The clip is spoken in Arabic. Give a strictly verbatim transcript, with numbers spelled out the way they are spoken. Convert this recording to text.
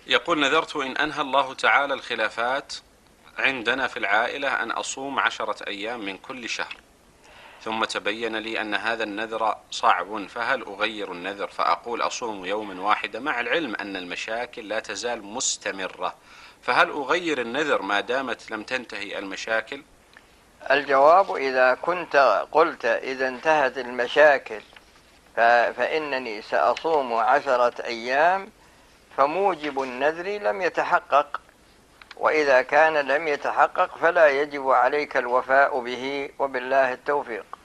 يقول: نذرت إن أنهى الله تعالى الخلافات عندنا في العائلة أن أصوم عشرة أيام من كل شهر، ثم تبين لي أن هذا النذر صعب، فهل أغير النذر فأقول أصوم يوما واحدا، مع العلم أن المشاكل لا تزال مستمرة، فهل أغير النذر ما دامت لم تنتهي المشاكل؟ الجواب: إذا كنت قلت إذا انتهت المشاكل فإنني سأصوم عشرة أيام، فموجب النذر لم يتحقق، وإذا كان لم يتحقق فلا يجب عليك الوفاء به، وبالله التوفيق.